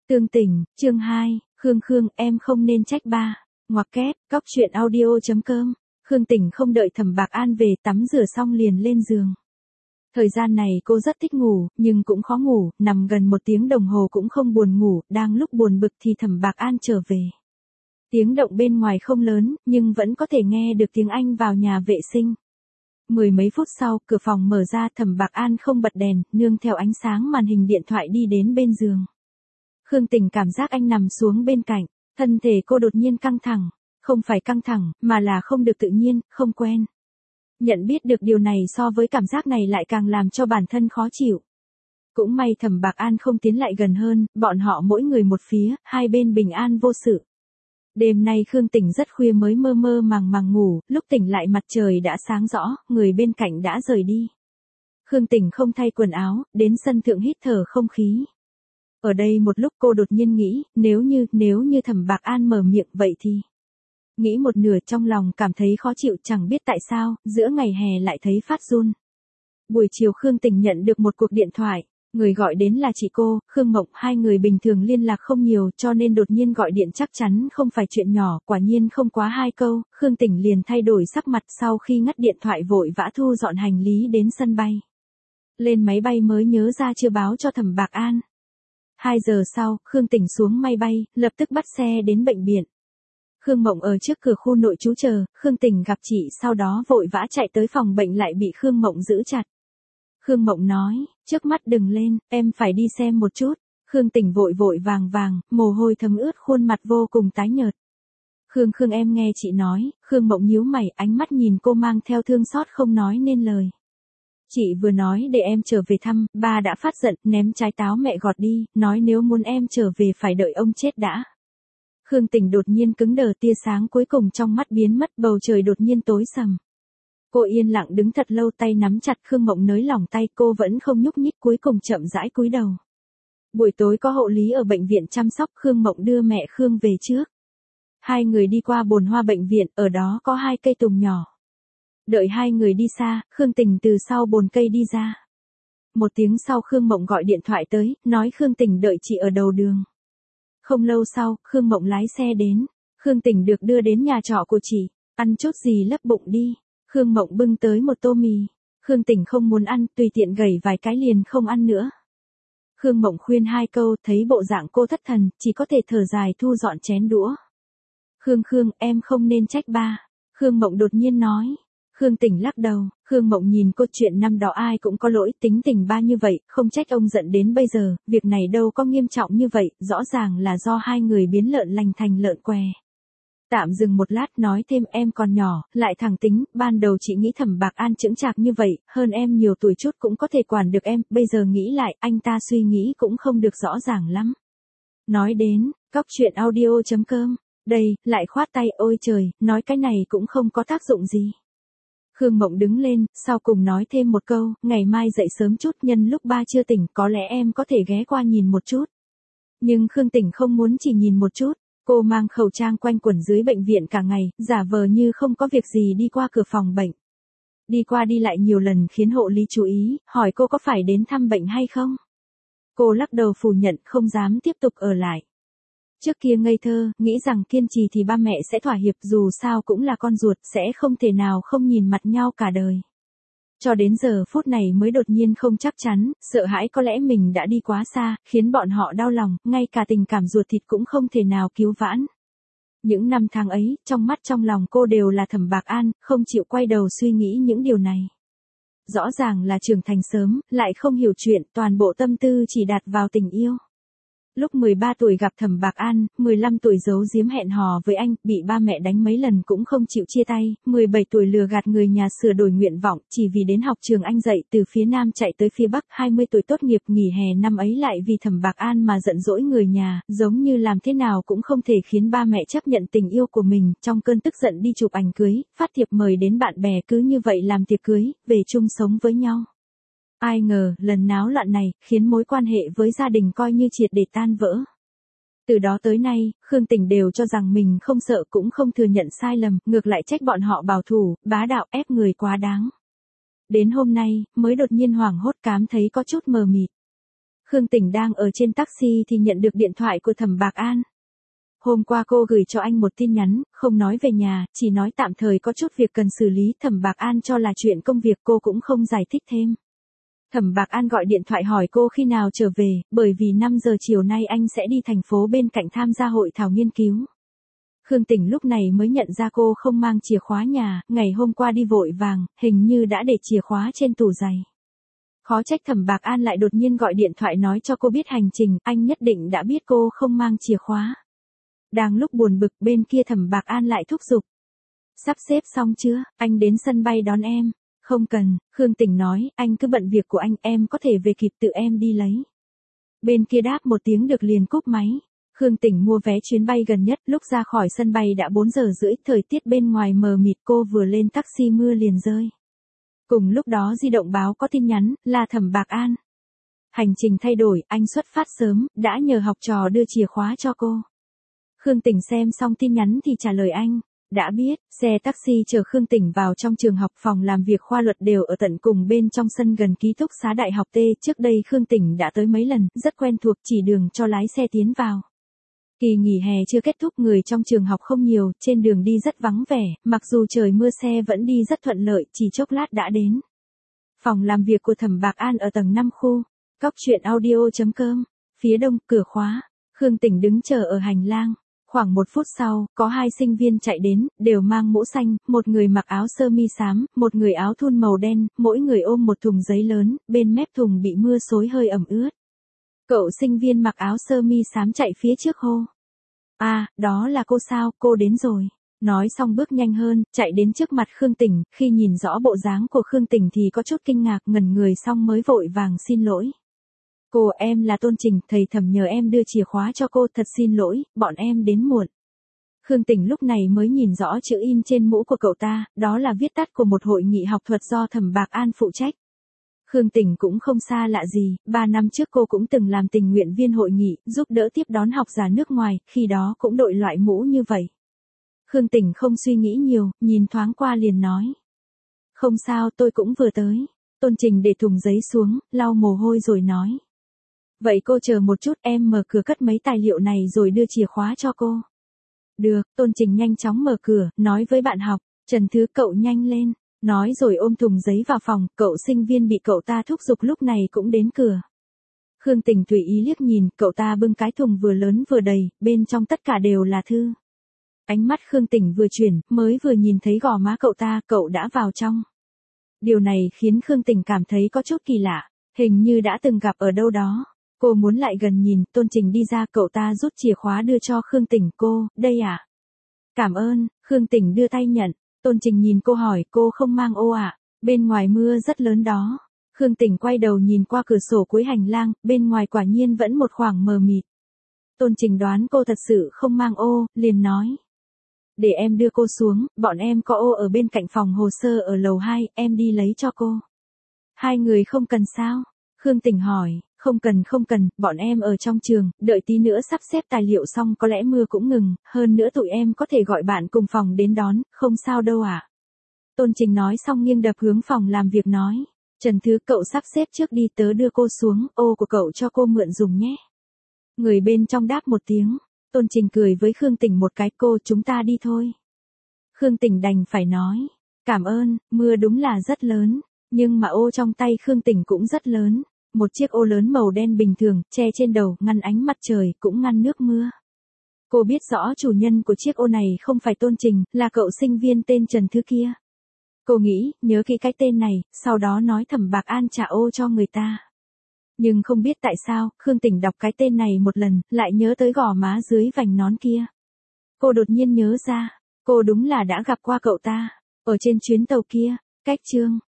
Tương Tình, chương 2, Khương Khương, em không nên trách ba. Ngoặc kép, cóc truyện audio.com. Khương Tình không đợi Thẩm Bạc An về, tắm rửa xong liền lên giường. Thời gian này cô rất thích ngủ, nhưng cũng khó ngủ, nằm gần 1 tiếng đồng hồ cũng không buồn ngủ, đang lúc buồn bực thì Thẩm Bạc An trở về. Tiếng động bên ngoài không lớn, nhưng vẫn có thể nghe được tiếng anh vào nhà vệ sinh. 10 mấy phút sau, cửa phòng mở ra, Thẩm Bạc An không bật đèn, nương theo ánh sáng màn hình điện thoại đi đến bên giường. Khương Tình cảm giác anh nằm xuống bên cạnh, thân thể cô đột nhiên căng thẳng, không phải căng thẳng, mà là không được tự nhiên, không quen. Nhận biết được điều này so với cảm giác này lại càng làm cho bản thân khó chịu. Cũng may Thẩm Bạc An không tiến lại gần hơn, bọn họ mỗi người một phía, hai bên bình an vô sự. Đêm nay Khương Tình rất khuya mới mơ mơ màng ngủ, lúc tỉnh lại mặt trời đã sáng rõ, người bên cạnh đã rời đi. Khương Tình không thay quần áo, đến sân thượng hít thở không khí. Ở đây một lúc cô đột nhiên nghĩ, nếu như Thẩm Bạc An mở miệng vậy thì... Nghĩ một nửa trong lòng cảm thấy khó chịu, chẳng biết tại sao, giữa ngày hè lại thấy phát run. Buổi chiều Khương Tình nhận được một cuộc điện thoại, người gọi đến là chị cô, Khương Mộng, hai người bình thường liên lạc không nhiều cho nên đột nhiên gọi điện chắc chắn không phải chuyện nhỏ, quả nhiên không quá 2 câu, Khương Tình liền thay đổi sắc mặt sau khi ngắt điện thoại vội vã thu dọn hành lý đến sân bay. Lên máy bay mới nhớ ra chưa báo cho Thẩm Bạc An. 2 giờ sau, Khương Tình xuống máy bay, lập tức bắt xe đến bệnh viện. Khương Mộng ở trước cửa khu nội trú chờ, Khương Tình gặp chị sau đó vội vã chạy tới phòng bệnh lại bị Khương Mộng giữ chặt. Khương Mộng nói, trước mắt đừng lên, em phải đi xem một chút. Khương Tình vội vàng, mồ hôi thấm ướt khuôn mặt vô cùng tái nhợt. Khương em nghe chị nói, Khương Mộng nhíu mày, ánh mắt nhìn cô mang theo thương xót không nói nên lời. Chị vừa nói để em trở về thăm, ba đã phát giận, ném trái táo mẹ gọt đi, nói nếu muốn em trở về phải đợi ông chết đã. Khương Tình đột nhiên cứng đờ, tia sáng cuối cùng trong mắt biến mất, bầu trời đột nhiên tối sầm. Cô yên lặng đứng thật lâu, tay nắm chặt, Khương Mộng nới lỏng tay, cô vẫn không nhúc nhích, cuối cùng chậm rãi cúi đầu. Buổi tối có hộ lý ở bệnh viện chăm sóc, Khương Mộng đưa mẹ Khương về trước. Hai người đi qua bồn hoa bệnh viện, ở đó có 2 cây tùng nhỏ. Đợi hai người đi xa, Khương Tình từ sau bồn cây đi ra. 1 tiếng sau Khương Mộng gọi điện thoại tới, nói Khương Tình đợi chị ở đầu đường. Không lâu sau, Khương Mộng lái xe đến. Khương Tình được đưa đến nhà trọ của chị, ăn chút gì lấp bụng đi. Khương Mộng bưng tới một tô mì. Khương Tình không muốn ăn, tùy tiện gẩy vài cái liền không ăn nữa. Khương Mộng khuyên 2 câu, thấy bộ dạng cô thất thần, chỉ có thể thở dài thu dọn chén đũa. Khương, em không nên trách ba. Khương Mộng đột nhiên nói. Khương Tình lắc đầu, Khương Mộng nhìn cô, chuyện năm đó ai cũng có lỗi, tính tình ba như vậy, không trách ông giận đến bây giờ, việc này đâu có nghiêm trọng như vậy, rõ ràng là do 2 người biến lợn lành thành lợn què. Tạm dừng một lát nói thêm, em còn nhỏ, lại thẳng tính, ban đầu chị nghĩ Thẩm Bạc An chững chạc như vậy, hơn em nhiều tuổi chút cũng có thể quản được em, bây giờ nghĩ lại, anh ta suy nghĩ cũng không được rõ ràng lắm. Nói đến, cóc truyện audio.com, đây, lại khoát tay, ôi trời, nói cái này cũng không có tác dụng gì. Khương Mộng đứng lên, sau cùng nói thêm một câu, ngày mai dậy sớm chút, nhân lúc ba chưa tỉnh, có lẽ em có thể ghé qua nhìn một chút. Nhưng Khương Tình không muốn chỉ nhìn một chút, cô mang khẩu trang quanh quẩn dưới bệnh viện cả ngày, giả vờ như không có việc gì đi qua cửa phòng bệnh. Đi qua đi lại nhiều lần khiến hộ lý chú ý, hỏi cô có phải đến thăm bệnh hay không. Cô lắc đầu phủ nhận, không dám tiếp tục ở lại. Trước kia ngây thơ, nghĩ rằng kiên trì thì ba mẹ sẽ thỏa hiệp, dù sao cũng là con ruột, sẽ không thể nào không nhìn mặt nhau cả đời. Cho đến giờ phút này mới đột nhiên không chắc chắn, sợ hãi có lẽ mình đã đi quá xa, khiến bọn họ đau lòng, ngay cả tình cảm ruột thịt cũng không thể nào cứu vãn. Những năm tháng ấy, trong mắt trong lòng cô đều là Thẩm Bạc An, không chịu quay đầu suy nghĩ những điều này. Rõ ràng là trưởng thành sớm, lại không hiểu chuyện, toàn bộ tâm tư chỉ đặt vào tình yêu. Lúc 13 tuổi gặp Thẩm Bạc An, 15 tuổi giấu giếm hẹn hò với anh, bị ba mẹ đánh mấy lần cũng không chịu chia tay, 17 tuổi lừa gạt người nhà sửa đổi nguyện vọng, chỉ vì đến học trường anh dạy, từ phía Nam chạy tới phía Bắc, 20 tuổi tốt nghiệp, nghỉ hè năm ấy lại vì Thẩm Bạc An mà giận dỗi người nhà, giống như làm thế nào cũng không thể khiến ba mẹ chấp nhận tình yêu của mình, trong cơn tức giận đi chụp ảnh cưới, phát thiệp mời đến bạn bè, cứ như vậy làm tiệc cưới, về chung sống với nhau. Ai ngờ, lần náo loạn này, khiến mối quan hệ với gia đình coi như triệt để tan vỡ. Từ đó tới nay, Khương Tình đều cho rằng mình không sợ cũng không thừa nhận sai lầm, ngược lại trách bọn họ bảo thủ, bá đạo, ép người quá đáng. Đến hôm nay, mới đột nhiên hoảng hốt, cảm thấy có chút mờ mịt. Khương Tỉnh đang ở trên taxi thì nhận được điện thoại của Thẩm Bạc An. Hôm qua cô gửi cho anh một tin nhắn, không nói về nhà, chỉ nói tạm thời có chút việc cần xử lý. Thẩm Bạc An cho là chuyện công việc, cô cũng không giải thích thêm. Thẩm Bạc An gọi điện thoại hỏi cô khi nào trở về, bởi vì 5 giờ chiều nay anh sẽ đi thành phố bên cạnh tham gia hội thảo nghiên cứu. Khương Tỉnh lúc này mới nhận ra cô không mang chìa khóa nhà, ngày hôm qua đi vội vàng, hình như đã để chìa khóa trên tủ giày. Khó trách Thẩm Bạc An lại đột nhiên gọi điện thoại nói cho cô biết hành trình, anh nhất định đã biết cô không mang chìa khóa. Đang lúc buồn bực, bên kia Thẩm Bạc An lại thúc giục. Sắp xếp xong chưa, anh đến sân bay đón em. Không cần, Khương Tỉnh nói, anh cứ bận việc của anh, em có thể về kịp, tự em đi lấy. Bên kia đáp một tiếng được liền cúp máy. Khương Tỉnh mua vé chuyến bay gần nhất, lúc ra khỏi sân bay đã 4 giờ rưỡi, thời tiết bên ngoài mờ mịt, cô vừa lên taxi mưa liền rơi. Cùng lúc đó di động báo có tin nhắn, là Thẩm Bạc An. Hành trình thay đổi, anh xuất phát sớm, đã nhờ học trò đưa chìa khóa cho cô. Khương Tỉnh xem xong tin nhắn thì trả lời anh. Đã biết, xe taxi chở Khương Tỉnh vào trong trường học, phòng làm việc khoa luật đều ở tận cùng bên trong sân gần ký túc xá Đại học T. Trước đây Khương Tỉnh đã tới mấy lần, rất quen thuộc, chỉ đường cho lái xe tiến vào. Kỳ nghỉ hè chưa kết thúc, người trong trường học không nhiều, trên đường đi rất vắng vẻ, mặc dù trời mưa xe vẫn đi rất thuận lợi, chỉ chốc lát đã đến. Phòng làm việc của Thẩm Bạc An ở tầng 5 khu. Cóc truyện audio.com. Phía đông, cửa khóa. Khương Tỉnh đứng chờ ở hành lang. Khoảng 1 phút sau, có 2 sinh viên chạy đến, đều mang mũ xanh, một người mặc áo sơ mi xám, một người áo thun màu đen, mỗi người ôm một thùng giấy lớn, bên mép thùng bị mưa xối hơi ẩm ướt. Cậu sinh viên mặc áo sơ mi xám chạy phía trước hô. À, đó là cô sao, cô đến rồi. Nói xong bước nhanh hơn, chạy đến trước mặt Khương Tỉnh, khi nhìn rõ bộ dáng của Khương Tỉnh thì có chút kinh ngạc, ngẩn người xong mới vội vàng xin lỗi. Cô, em là Tôn Trình, thầy Thẩm nhờ em đưa chìa khóa cho cô, thật xin lỗi, bọn em đến muộn. Khương Tỉnh lúc này mới nhìn rõ chữ in trên mũ của cậu ta, đó là viết tắt của một hội nghị học thuật do Thẩm Bạc An phụ trách. Khương Tỉnh cũng không xa lạ gì, 3 năm trước cô cũng từng làm tình nguyện viên hội nghị, giúp đỡ tiếp đón học giả nước ngoài, khi đó cũng đội loại mũ như vậy. Khương Tỉnh không suy nghĩ nhiều, nhìn thoáng qua liền nói. Không sao, tôi cũng vừa tới. Tôn Trình để thùng giấy xuống, lau mồ hôi rồi nói. Vậy cô chờ một chút, em mở cửa cất mấy tài liệu này rồi đưa chìa khóa cho cô. Được, Tôn Trình nhanh chóng mở cửa, nói với bạn học, Trần Thứ cậu nhanh lên. Nói rồi ôm thùng giấy vào phòng, cậu sinh viên bị cậu ta thúc giục lúc này cũng đến cửa. Khương Tỉnh tùy ý liếc nhìn, cậu ta bưng cái thùng vừa lớn vừa đầy, bên trong tất cả đều là thư. Ánh mắt Khương Tỉnh vừa chuyển, mới vừa nhìn thấy gò má cậu ta, cậu đã vào trong. Điều này khiến Khương Tỉnh cảm thấy có chút kỳ lạ, hình như đã từng gặp ở đâu đó. Cô muốn lại gần nhìn, Tôn Trình đi ra, cậu ta rút chìa khóa đưa cho Khương Tỉnh, cô, đây à? Cảm ơn, Khương Tỉnh đưa tay nhận. Tôn Trình nhìn cô hỏi, cô không mang ô à? Bên ngoài mưa rất lớn đó. Khương Tỉnh quay đầu nhìn qua cửa sổ cuối hành lang, bên ngoài quả nhiên vẫn một khoảng mờ mịt. Tôn Trình đoán cô thật sự không mang ô, liền nói. Để em đưa cô xuống, bọn em có ô ở bên cạnh phòng hồ sơ ở lầu 2, em đi lấy cho cô. Hai người không cần sao? Khương Tỉnh hỏi, không cần, bọn em ở trong trường, đợi tí nữa sắp xếp tài liệu xong có lẽ mưa cũng ngừng, hơn nữa tụi em có thể gọi bạn cùng phòng đến đón, không sao đâu ạ. Tôn Trình nói xong nghiêng đập hướng phòng làm việc nói, Trần Thứ cậu sắp xếp trước đi, tớ đưa cô xuống, ô của cậu cho cô mượn dùng nhé. Người bên trong đáp một tiếng, Tôn Trình cười với Khương Tỉnh một cái, cô chúng ta đi thôi. Khương Tỉnh đành phải nói, cảm ơn, mưa đúng là rất lớn, nhưng mà ô trong tay Khương Tỉnh cũng rất lớn. Một chiếc ô lớn màu đen bình thường, che trên đầu, ngăn ánh mặt trời, cũng ngăn nước mưa. Cô biết rõ chủ nhân của chiếc ô này không phải Tôn Trình, là cậu sinh viên tên Trần Thứ kia. Cô nghĩ, nhớ kỹ cái tên này, sau đó nói Thẩm Bạc An trả ô cho người ta. Nhưng không biết tại sao, Khương Tỉnh đọc cái tên này một lần, lại nhớ tới gò má dưới vành nón kia. Cô đột nhiên nhớ ra, cô đúng là đã gặp qua cậu ta, ở trên chuyến tàu kia, cách chương.